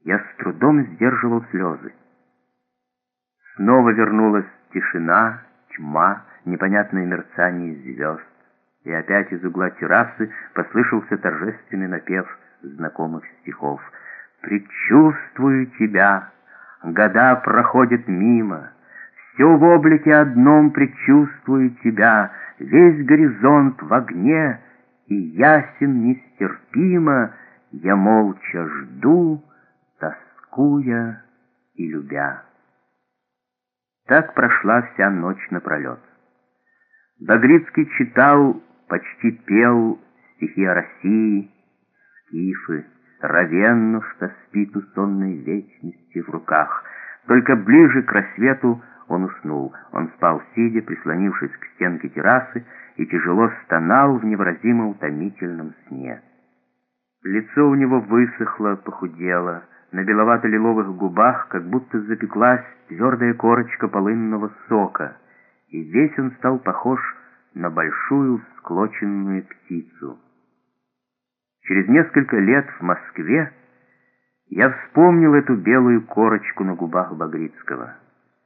Я с трудом сдерживал слезы. Снова вернулась тишина, тьма, непонятное мерцание звезд. И опять из угла террасы послышался торжественный напев знакомых стихов. «Предчувствую тебя, года проходят мимо, все в облике одном предчувствую тебя, весь горизонт в огне, и ясен нестерпимо, я молча жду, тоскуя и любя». Так прошла вся ночь напролет. Багрицкий читал, почти пел стихи о России, скифы, Равенну, что спит у сонной вечности в руках. Только ближе к рассвету он уснул. Он спал сидя, прислонившись к стенке террасы, и тяжело стонал в невыразимо утомительном сне. Лицо у него высохло, похудело. На беловато-лиловых губах как будто запеклась твердая корочка полынного сока, и весь он стал похож на большую всклоченную птицу. Через несколько лет в Москве я вспомнил эту белую корочку на губах Багрицкого.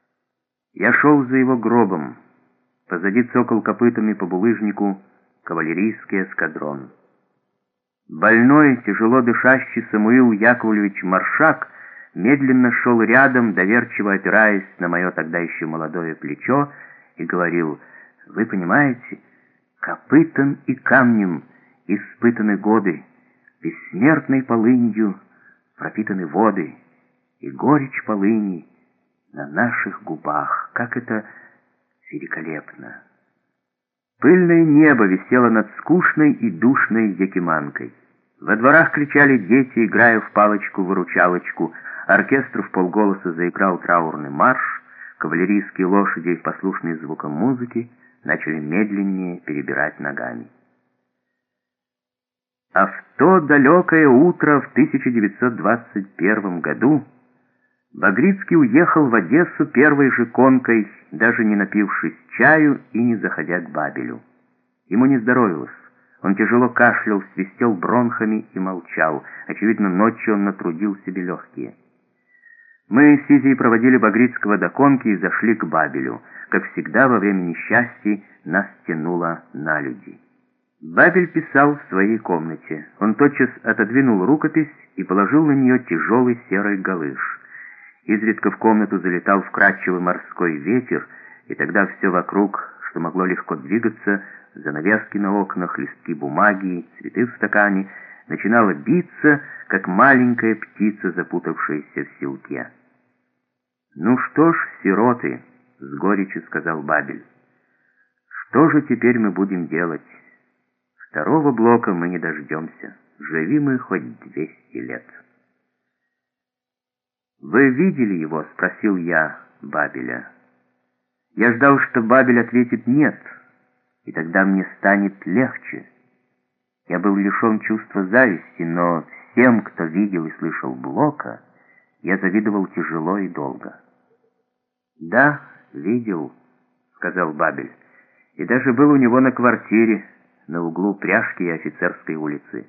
Я шел за его гробом. Позади цокал копытами по булыжнику кавалерийский эскадрон. Больной, тяжело дышащий Самуил Яковлевич Маршак медленно шел рядом, доверчиво опираясь на мое тогда еще молодое плечо, и говорил: «Вы понимаете, копытом и камнем испытаны годы, бессмертной полынью пропитаны воды, и горечь полыни на наших губах. Как это великолепно!» Пыльное небо висело над скучной и душной Якиманкой. Во дворах кричали дети, играя в палочку-выручалочку. Оркестр вполголоса заиграл траурный марш. Кавалерийские лошади, послушные звукам музыки, начали медленнее перебирать ногами. А в то далекое утро в 1921 году Багрицкий уехал в Одессу первой же конкой, даже не напившись чаю и не заходя к Бабелю. Ему не здоровилось. Он тяжело кашлял, свистел бронхами и молчал. Очевидно, ночью он натрудил себе легкие. Мы с Изей проводили Багрицкого до конки и зашли к Бабелю. Как всегда, во время несчастий нас тянуло на люди. Бабель писал в своей комнате. Он тотчас отодвинул рукопись и положил на нее тяжелый серый галыш. Изредка в комнату залетал вкрадчивый морской ветер, и тогда все вокруг, что могло легко двигаться, занавески на окнах, листки бумаги, цветы в стакане, начинало биться, как маленькая птица, запутавшаяся в селке. «Ну что ж, сироты», — с горечью сказал Бабель, — «что же теперь мы будем делать? Второго блока мы не дождемся, живи мы хоть 200 лет». «Вы видели его?» — спросил я Бабеля. Я ждал, что Бабель ответит «нет», и тогда мне станет легче. Я был лишен чувства зависти, но всем, кто видел и слышал Блока, я завидовал тяжело и долго. «Да, видел», — сказал Бабель, — «и даже был у него на квартире, на углу Пряжки и Офицерской улицы».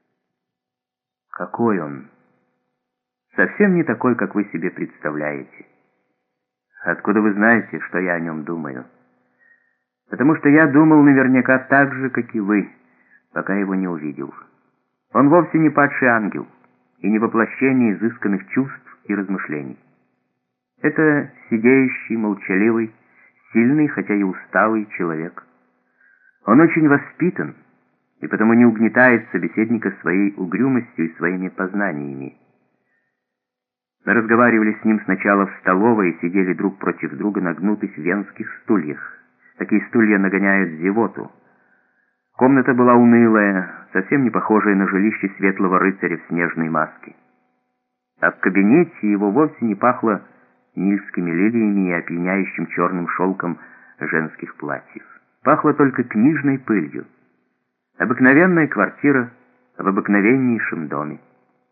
«Какой он?» «Совсем не такой, как вы себе представляете». «Откуда вы знаете, что я о нем думаю?» «Потому что я думал наверняка так же, как и вы, пока его не увидел. Он вовсе не падший ангел и не воплощение изысканных чувств и размышлений. Это сидеющий, молчаливый, сильный, хотя и усталый человек. Он очень воспитан и потому не угнетает собеседника своей угрюмостью и своими познаниями. Мы разговаривали с ним сначала в столовой и сидели друг против друга на гнутых венских стульях. Такие стулья нагоняют зевоту. Комната была унылая, совсем не похожая на жилище светлого рыцаря в снежной маске. А в кабинете его вовсе не пахло нильскими лилиями и опьяняющим черным шелком женских платьев. Пахло только книжной пылью. Обыкновенная квартира в обыкновеннейшем доме.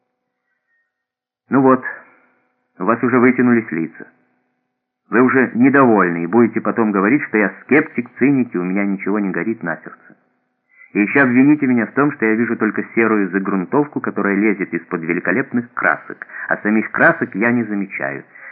«Ну вот, у вас уже вытянулись лица. Вы уже недовольны и будете потом говорить, что я скептик, циник, и у меня ничего не горит на сердце. И еще обвините меня в том, что я вижу только серую загрунтовку, которая лезет из-под великолепных красок, а самих красок я не замечаю.